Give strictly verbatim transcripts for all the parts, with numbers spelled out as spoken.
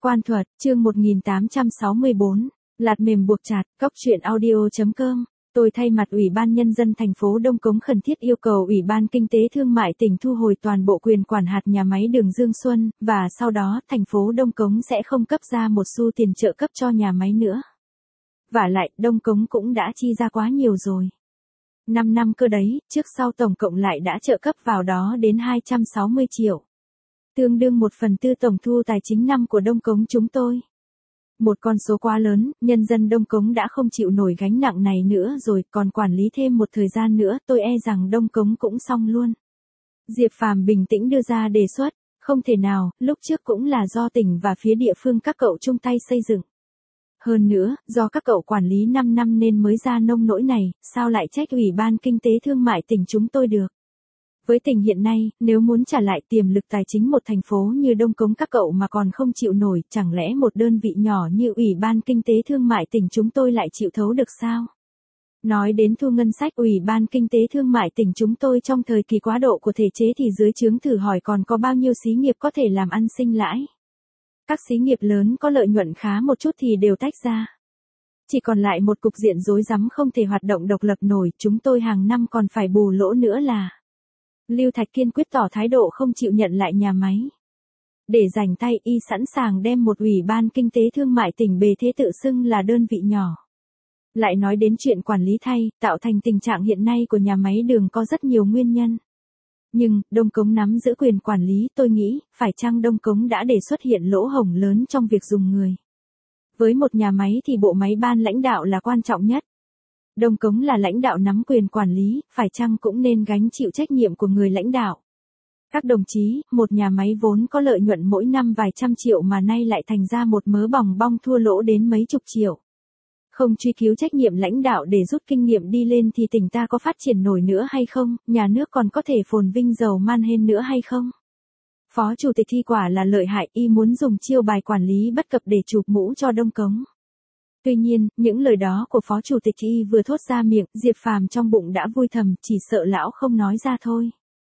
Quan thuật, chương một nghìn tám trăm sáu mươi bốn, lạt mềm buộc chặt, cóc truyện audio.com. Tôi thay mặt Ủy ban Nhân dân thành phố Đông Cống khẩn thiết yêu cầu Ủy ban Kinh tế Thương mại tỉnh thu hồi toàn bộ quyền quản hạt nhà máy đường Dương Xuân, và sau đó thành phố Đông Cống sẽ không cấp ra một xu tiền trợ cấp cho nhà máy nữa. Vả lại, Đông Cống cũng đã chi ra quá nhiều rồi. năm năm cơ đấy, trước sau tổng cộng lại đã trợ cấp vào đó đến hai trăm sáu mươi triệu. Tương đương một phần tư tổng thu tài chính năm của Đông Cống chúng tôi. Một con số quá lớn, nhân dân Đông Cống đã không chịu nổi gánh nặng này nữa rồi, còn quản lý thêm một thời gian nữa, tôi e rằng Đông Cống cũng xong luôn. Diệp Phàm bình tĩnh đưa ra đề xuất, không thể nào, lúc trước cũng là do tỉnh và phía địa phương các cậu chung tay xây dựng. Hơn nữa, do các cậu quản lý năm năm nên mới ra nông nỗi này, sao lại trách Ủy ban Kinh tế Thương mại tỉnh chúng tôi được. Với tình hiện nay, nếu muốn trả lại tiềm lực tài chính một thành phố như Đông Cống các cậu mà còn không chịu nổi, chẳng lẽ một đơn vị nhỏ như Ủy ban Kinh tế Thương mại tỉnh chúng tôi lại chịu thấu được sao? Nói đến thu ngân sách Ủy ban Kinh tế Thương mại tỉnh chúng tôi trong thời kỳ quá độ của thể chế thì dưới trướng thử hỏi còn có bao nhiêu xí nghiệp có thể làm ăn sinh lãi. Các xí nghiệp lớn có lợi nhuận khá một chút thì đều tách ra. Chỉ còn lại một cục diện rối rắm không thể hoạt động độc lập nổi, chúng tôi hàng năm còn phải bù lỗ nữa là. Lưu Thạch kiên quyết tỏ thái độ không chịu nhận lại nhà máy. Để rảnh tay y sẵn sàng đem một Ủy ban Kinh tế Thương mại tỉnh bề thế tự xưng là đơn vị nhỏ. Lại nói đến chuyện quản lý thay, tạo thành tình trạng hiện nay của nhà máy đường có rất nhiều nguyên nhân. Nhưng, Đông Cống nắm giữ quyền quản lý, tôi nghĩ, phải chăng Đông Cống đã để xuất hiện lỗ hổng lớn trong việc dùng người. Với một nhà máy thì bộ máy ban lãnh đạo là quan trọng nhất. Đông Cống là lãnh đạo nắm quyền quản lý, phải chăng cũng nên gánh chịu trách nhiệm của người lãnh đạo. Các đồng chí, một nhà máy vốn có lợi nhuận mỗi năm vài trăm triệu mà nay lại thành ra một mớ bòng bong thua lỗ đến mấy chục triệu. Không truy cứu trách nhiệm lãnh đạo để rút kinh nghiệm đi lên thì tỉnh ta có phát triển nổi nữa hay không, nhà nước còn có thể phồn vinh giàu man hên nữa hay không? Phó Chủ tịch Thi quả là lợi hại, y muốn dùng chiêu bài quản lý bất cập để chụp mũ cho Đông Cống. Tuy nhiên, những lời đó của Phó Chủ tịch Y vừa thốt ra miệng, Diệp Phàm trong bụng đã vui thầm, chỉ sợ lão không nói ra thôi.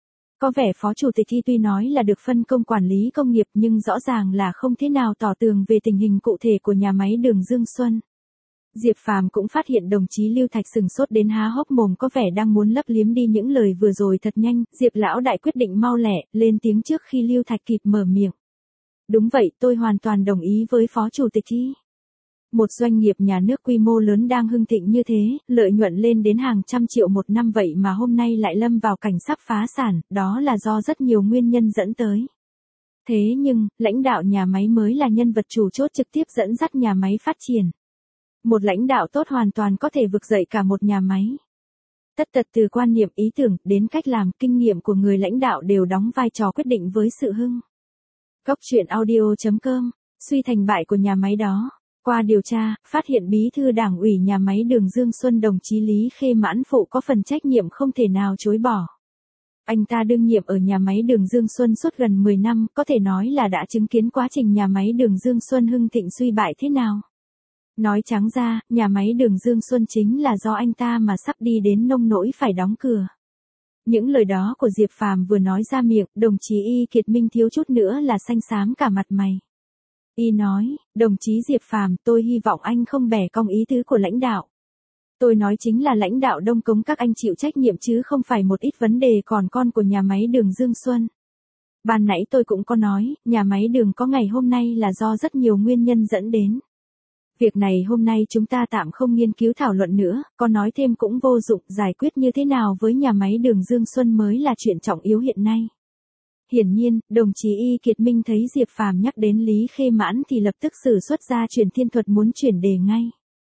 Có vẻ Phó Chủ tịch Y tuy nói là được phân công quản lý công nghiệp nhưng rõ ràng là không thế nào tỏ tường về tình hình cụ thể của nhà máy đường Dương Xuân. Diệp Phàm cũng phát hiện đồng chí Lưu Thạch sừng sốt đến há hốc mồm có vẻ đang muốn lấp liếm đi những lời vừa rồi thật nhanh, Diệp lão đại quyết định mau lẹ, lên tiếng trước khi Lưu Thạch kịp mở miệng. Đúng vậy, tôi hoàn toàn đồng ý với Phó Chủ tịch Y. Một doanh nghiệp nhà nước quy mô lớn đang hưng thịnh như thế, lợi nhuận lên đến hàng trăm triệu một năm vậy mà hôm nay lại lâm vào cảnh sắp phá sản, đó là do rất nhiều nguyên nhân dẫn tới. Thế nhưng, lãnh đạo nhà máy mới là nhân vật chủ chốt trực tiếp dẫn dắt nhà máy phát triển. Một lãnh đạo tốt hoàn toàn có thể vực dậy cả một nhà máy. Tất tật từ quan niệm ý tưởng đến cách làm, kinh nghiệm của người lãnh đạo đều đóng vai trò quyết định với sự hưng. Cóc truyện audio.com, suy thành bại của nhà máy đó. Qua điều tra, phát hiện bí thư đảng ủy nhà máy đường Dương Xuân đồng chí Lý Khê Mãn Phụ có phần trách nhiệm không thể nào chối bỏ. Anh ta đương nhiệm ở nhà máy đường Dương Xuân suốt gần mười năm, có thể nói là đã chứng kiến quá trình nhà máy đường Dương Xuân hưng thịnh suy bại thế nào. Nói trắng ra, nhà máy đường Dương Xuân chính là do anh ta mà sắp đi đến nông nỗi phải đóng cửa. Những lời đó của Diệp Phàm vừa nói ra miệng, đồng chí Y Kiệt Minh thiếu chút nữa là xanh xám cả mặt mày. Y nói, đồng chí Diệp Phàm, tôi hy vọng anh không bẻ cong ý tứ của lãnh đạo. Tôi nói chính là lãnh đạo Đông Cống các anh chịu trách nhiệm chứ không phải một ít vấn đề còn con của nhà máy đường Dương Xuân. Ban nãy tôi cũng có nói, nhà máy đường có ngày hôm nay là do rất nhiều nguyên nhân dẫn đến. Việc này hôm nay chúng ta tạm không nghiên cứu thảo luận nữa, có nói thêm cũng vô dụng, giải quyết như thế nào với nhà máy đường Dương Xuân mới là chuyện trọng yếu hiện nay. Hiển nhiên, đồng chí Y Kiệt Minh thấy Diệp Phàm nhắc đến Lý Khê Mãn thì lập tức sử xuất ra truyền thiên thuật muốn chuyển đề ngay.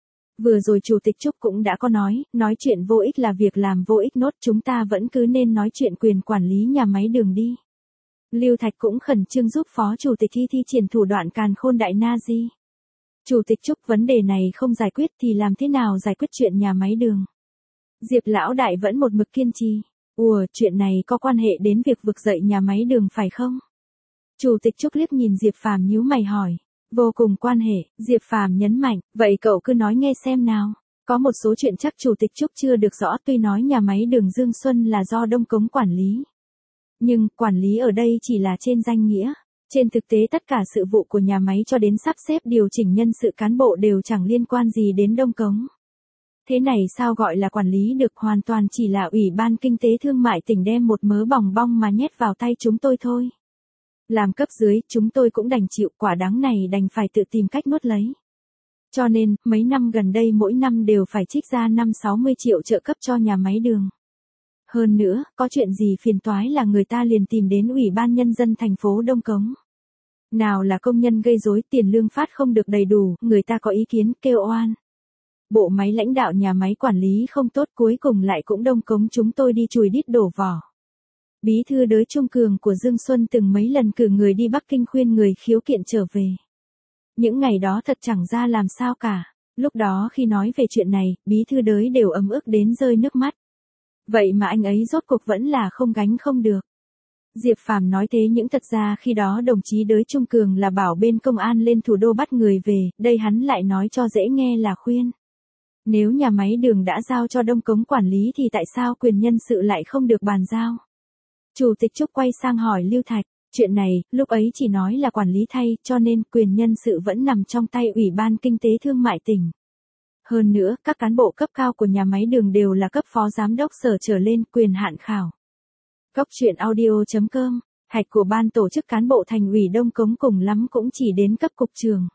Vừa rồi Chủ tịch Trúc cũng đã có nói, nói chuyện vô ích là việc làm vô ích nốt, chúng ta vẫn cứ nên nói chuyện quyền quản lý nhà máy đường đi. Lưu Thạch cũng khẩn trương giúp Phó Chủ tịch Y thi triển thủ đoạn càn khôn đại na di. Chủ tịch Trúc, vấn đề này không giải quyết thì làm thế nào giải quyết chuyện nhà máy đường? Diệp lão đại vẫn một mực kiên trì. Ủa, chuyện này có quan hệ đến việc vực dậy nhà máy đường phải không? Chủ tịch Trúc liếc nhìn Diệp Phàm nhíu mày hỏi. Vô cùng quan hệ, Diệp Phàm nhấn mạnh, vậy cậu cứ nói nghe xem nào. Có một số chuyện chắc Chủ tịch Trúc chưa được rõ, tuy nói nhà máy đường Dương Xuân là do Đông Cống quản lý. Nhưng, quản lý ở đây chỉ là trên danh nghĩa. Trên thực tế tất cả sự vụ của nhà máy cho đến sắp xếp điều chỉnh nhân sự cán bộ đều chẳng liên quan gì đến Đông Cống. Thế này sao gọi là quản lý được, hoàn toàn chỉ là Ủy ban Kinh tế Thương mại tỉnh đem một mớ bòng bong mà nhét vào tay chúng tôi thôi. Làm cấp dưới, chúng tôi cũng đành chịu, quả đắng này đành phải tự tìm cách nuốt lấy. Cho nên, mấy năm gần đây mỗi năm đều phải trích ra năm sáu mươi triệu trợ cấp cho nhà máy đường. Hơn nữa, có chuyện gì phiền toái là người ta liền tìm đến Ủy ban Nhân dân thành phố Đông Cống. Nào là công nhân gây rối, tiền lương phát không được đầy đủ, người ta có ý kiến, kêu oan. Bộ máy lãnh đạo nhà máy quản lý không tốt, cuối cùng lại cũng Đông Cống chúng tôi đi chùi đít đổ vỏ. Bí thư đới Trung Cường của Dương Xuân từng mấy lần cử người đi Bắc Kinh khuyên người khiếu kiện trở về. Những ngày đó thật chẳng ra làm sao cả. Lúc đó khi nói về chuyện này, bí thư đới đều ấm ức đến rơi nước mắt. Vậy mà anh ấy rốt cuộc vẫn là không gánh không được. Diệp Phàm nói thế nhưng thật ra khi đó đồng chí đới Trung Cường là bảo bên công an lên thủ đô bắt người về, đây hắn lại nói cho dễ nghe là khuyên. Nếu nhà máy đường đã giao cho Đông Cống quản lý thì tại sao quyền nhân sự lại không được bàn giao? Chủ tịch Trúc quay sang hỏi Lưu Thạch, chuyện này, lúc ấy chỉ nói là quản lý thay, cho nên quyền nhân sự vẫn nằm trong tay Ủy ban Kinh tế Thương mại tỉnh. Hơn nữa, các cán bộ cấp cao của nhà máy đường đều là cấp phó giám đốc sở trở lên, quyền hạn khảo. Cốc truyện audio chấm com, hạch của ban tổ chức cán bộ thành ủy Đông Cống cùng lắm cũng chỉ đến cấp cục trưởng.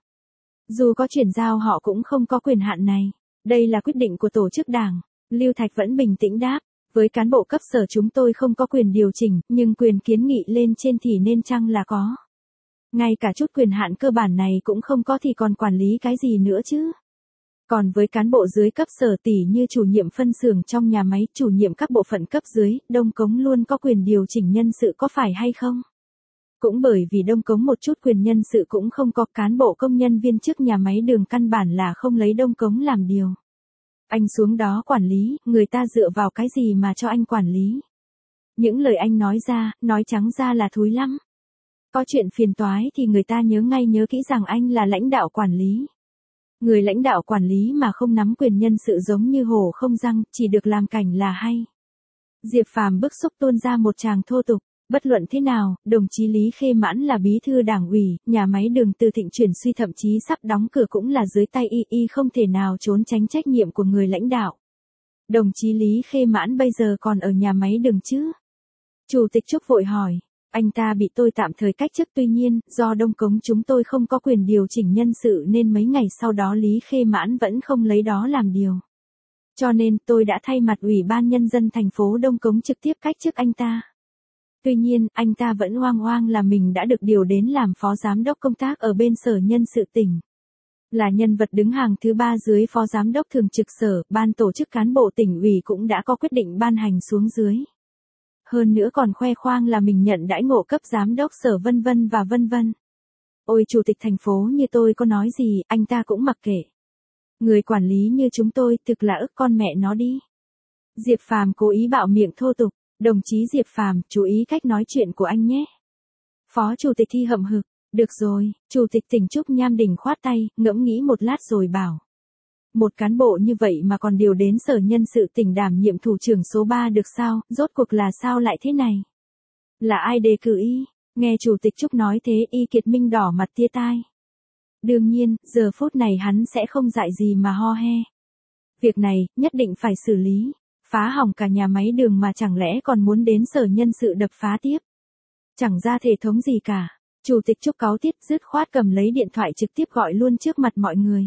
Dù có chuyển giao họ cũng không có quyền hạn này. Đây là quyết định của tổ chức đảng. Lưu Thạch vẫn bình tĩnh đáp, với cán bộ cấp sở chúng tôi không có quyền điều chỉnh, nhưng quyền kiến nghị lên trên thì nên chăng là có. Ngay cả chút quyền hạn cơ bản này cũng không có thì còn quản lý cái gì nữa chứ. Còn với cán bộ dưới cấp sở tỷ như chủ nhiệm phân xưởng trong nhà máy, chủ nhiệm các bộ phận cấp dưới, Đông Cống luôn có quyền điều chỉnh nhân sự có phải hay không? Cũng bởi vì Đông Cống một chút quyền nhân sự cũng không có, cán bộ công nhân viên chức nhà máy đường căn bản là không lấy Đông Cống làm điều. Anh xuống đó quản lý, người ta dựa vào cái gì mà cho anh quản lý? Những lời anh nói ra, nói trắng ra là thúi lắm. Có chuyện phiền toái thì người ta nhớ ngay nhớ kỹ rằng anh là lãnh đạo quản lý. Người lãnh đạo quản lý mà không nắm quyền nhân sự giống như hổ không răng, chỉ được làm cảnh là hay. Diệp Phàm bức xúc tuôn ra một tràng thô tục. Bất luận thế nào, đồng chí Lý Khê Mãn là bí thư đảng ủy, nhà máy đường Từ Thịnh chuyển suy thậm chí sắp đóng cửa cũng là dưới tay y, y không thể nào trốn tránh trách nhiệm của người lãnh đạo. Đồng chí Lý Khê Mãn bây giờ còn ở nhà máy đường chứ? Chủ tịch Trúc vội hỏi, anh ta bị tôi tạm thời cách chức, tuy nhiên, do Đông Cống chúng tôi không có quyền điều chỉnh nhân sự nên mấy ngày sau đó Lý Khê Mãn vẫn không lấy đó làm điều. Cho nên tôi đã thay mặt Ủy ban Nhân dân thành phố Đông Cống trực tiếp cách chức anh ta. Tuy nhiên, anh ta vẫn oang oang là mình đã được điều đến làm phó giám đốc công tác ở bên sở nhân sự tỉnh. Là nhân vật đứng hàng thứ ba dưới phó giám đốc thường trực sở, ban tổ chức cán bộ tỉnh ủy cũng đã có quyết định ban hành xuống dưới. Hơn nữa còn khoe khoang là mình nhận đãi ngộ cấp giám đốc sở vân vân và vân vân. Ôi chủ tịch thành phố như tôi có nói gì, anh ta cũng mặc kệ. Người quản lý như chúng tôi thực là ức con mẹ nó đi. Diệp Phàm cố ý bạo miệng thô tục. Đồng chí Diệp Phàm, chú ý cách nói chuyện của anh nhé. Phó chủ tịch Thi hậm hực, được rồi, chủ tịch tỉnh Trúc Nham Đình khoát tay, ngẫm nghĩ một lát rồi bảo. Một cán bộ như vậy mà còn điều đến sở nhân sự tỉnh đảm nhiệm thủ trưởng số ba được sao, rốt cuộc là sao lại thế này? Là ai đề cử y? Nghe chủ tịch Trúc nói thế Y Kiệt Minh đỏ mặt tia tai. Đương nhiên, giờ phút này hắn sẽ không dại gì mà ho he. Việc này, nhất định phải xử lý. Phá hỏng cả nhà máy đường mà chẳng lẽ còn muốn đến sở nhân sự đập phá tiếp. Chẳng ra thể thống gì cả. Chủ tịch Trúc cáu tiết dứt khoát cầm lấy điện thoại trực tiếp gọi luôn trước mặt mọi người.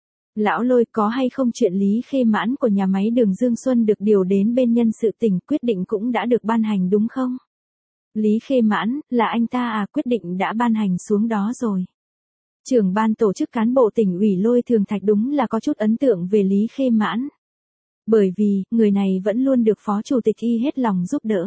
Lão Lôi, có hay không chuyện Lý Khê Mãn của nhà máy đường Dương Xuân được điều đến bên nhân sự tỉnh, quyết định cũng đã được ban hành đúng không? Lý Khê Mãn, là anh ta à, quyết định đã ban hành xuống đó rồi. Trưởng ban tổ chức cán bộ tỉnh ủy Lôi Thường Thạch đúng là có chút ấn tượng về Lý Khê Mãn. Bởi vì, người này vẫn luôn được phó chủ tịch y hết lòng giúp đỡ.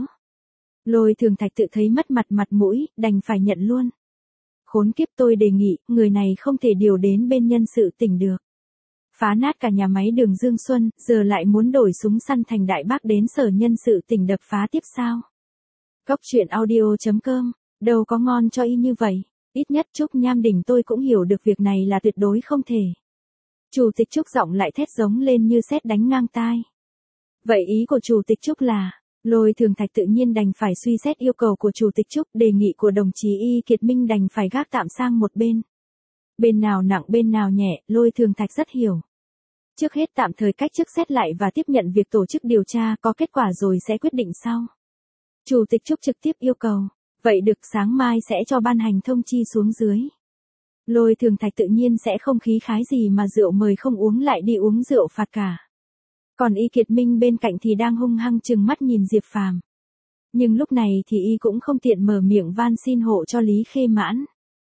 Lôi Thường Thạch tự thấy mất mặt mặt mũi, đành phải nhận luôn. Khốn kiếp, tôi đề nghị, người này không thể điều đến bên nhân sự tỉnh được. Phá nát cả nhà máy đường Dương Xuân, giờ lại muốn đổi súng săn thành đại bác đến sở nhân sự tỉnh đập phá tiếp sao? Cốc truyện audio chấm com, đâu có ngon cho y như vậy, ít nhất Trúc Nham Đình tôi cũng hiểu được việc này là tuyệt đối không thể. Chủ tịch Trúc giọng lại thét giống lên như sét đánh ngang tai. Vậy ý của chủ tịch Trúc là, Lôi Thường Thạch tự nhiên đành phải suy xét yêu cầu của Chủ tịch Trúc, đề nghị của đồng chí Y Kiệt Minh đành phải gác tạm sang một bên. Bên nào nặng bên nào nhẹ, Lôi Thường Thạch rất hiểu. Trước hết tạm thời cách chức xét lại và tiếp nhận việc tổ chức điều tra, có kết quả rồi sẽ quyết định sau. Chủ tịch Trúc trực tiếp yêu cầu, vậy được, sáng mai sẽ cho ban hành thông chi xuống dưới. Lôi Thường Thạch tự nhiên sẽ không khí khái gì mà rượu mời không uống lại đi uống rượu phạt cả. Còn Y Kiệt Minh bên cạnh thì đang hung hăng trừng mắt nhìn Diệp Phàm. Nhưng lúc này thì Y cũng không tiện mở miệng van xin hộ cho Lý Khê Mãn.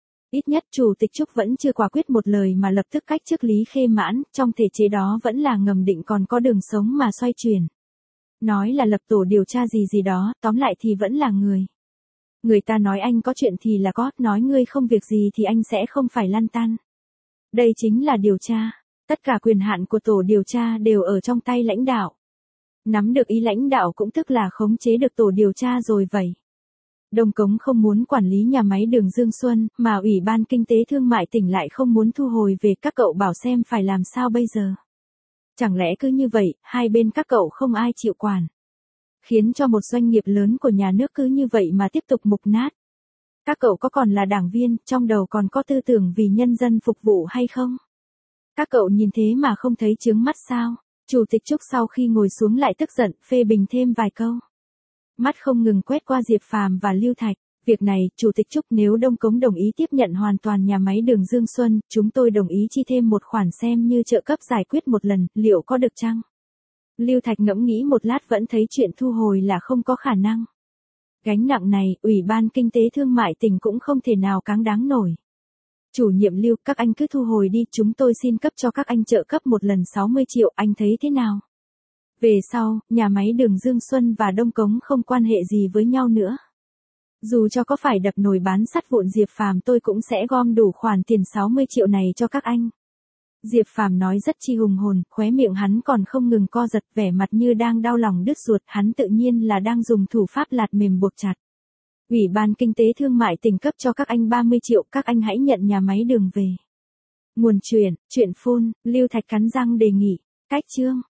Ít nhất Chủ tịch Trúc vẫn chưa quả quyết một lời mà lập tức cách chức Lý Khê Mãn, trong thể chế đó vẫn là ngầm định còn có đường sống mà xoay chuyển. Nói là lập tổ điều tra gì gì đó, tóm lại thì vẫn là người. Người ta nói anh có chuyện thì là có, nói ngươi không việc gì thì anh sẽ không phải lăn tăn. Đây chính là điều tra. Tất cả quyền hạn của tổ điều tra đều ở trong tay lãnh đạo. Nắm được ý lãnh đạo cũng tức là khống chế được tổ điều tra rồi vậy. Đông Cống không muốn quản lý nhà máy đường Dương Xuân, mà Ủy ban Kinh tế Thương mại tỉnh lại không muốn thu hồi về, các cậu bảo xem phải làm sao bây giờ. Chẳng lẽ cứ như vậy, hai bên các cậu không ai chịu quản. Khiến cho một doanh nghiệp lớn của nhà nước cứ như vậy mà tiếp tục mục nát. Các cậu có còn là đảng viên, trong đầu còn có tư tưởng vì nhân dân phục vụ hay không? Các cậu nhìn thế mà không thấy chướng mắt sao? Chủ tịch Trúc sau khi ngồi xuống lại tức giận, phê bình thêm vài câu. Mắt không ngừng quét qua Diệp Phàm và Lưu Thạch. Việc này, Chủ tịch Trúc, nếu Đông Cống đồng ý tiếp nhận hoàn toàn nhà máy đường Dương Xuân, chúng tôi đồng ý chi thêm một khoản xem như trợ cấp giải quyết một lần, liệu có được chăng? Lưu Thạch ngẫm nghĩ một lát vẫn thấy chuyện thu hồi là không có khả năng. Gánh nặng này, Ủy ban Kinh tế Thương mại tỉnh cũng không thể nào cáng đáng nổi. Chủ nhiệm Lưu, các anh cứ thu hồi đi, chúng tôi xin cấp cho các anh trợ cấp một lần sáu mươi triệu, anh thấy thế nào? Về sau, nhà máy đường Dương Xuân và Đông Cống không quan hệ gì với nhau nữa. Dù cho có phải đập nồi bán sắt vụn Diệp Phàm tôi cũng sẽ gom đủ khoản tiền sáu mươi triệu này cho các anh. Diệp Phàm nói rất chi hùng hồn, khóe miệng hắn còn không ngừng co giật, vẻ mặt như đang đau lòng đứt ruột, hắn tự nhiên là đang dùng thủ pháp lạt mềm buộc chặt. Ủy ban Kinh tế Thương mại tỉnh cấp cho các anh ba mươi triệu, các anh hãy nhận nhà máy đường về. Nguồn chuyện, chuyện phun, Lưu Thạch cắn răng đề nghị. Cách chương.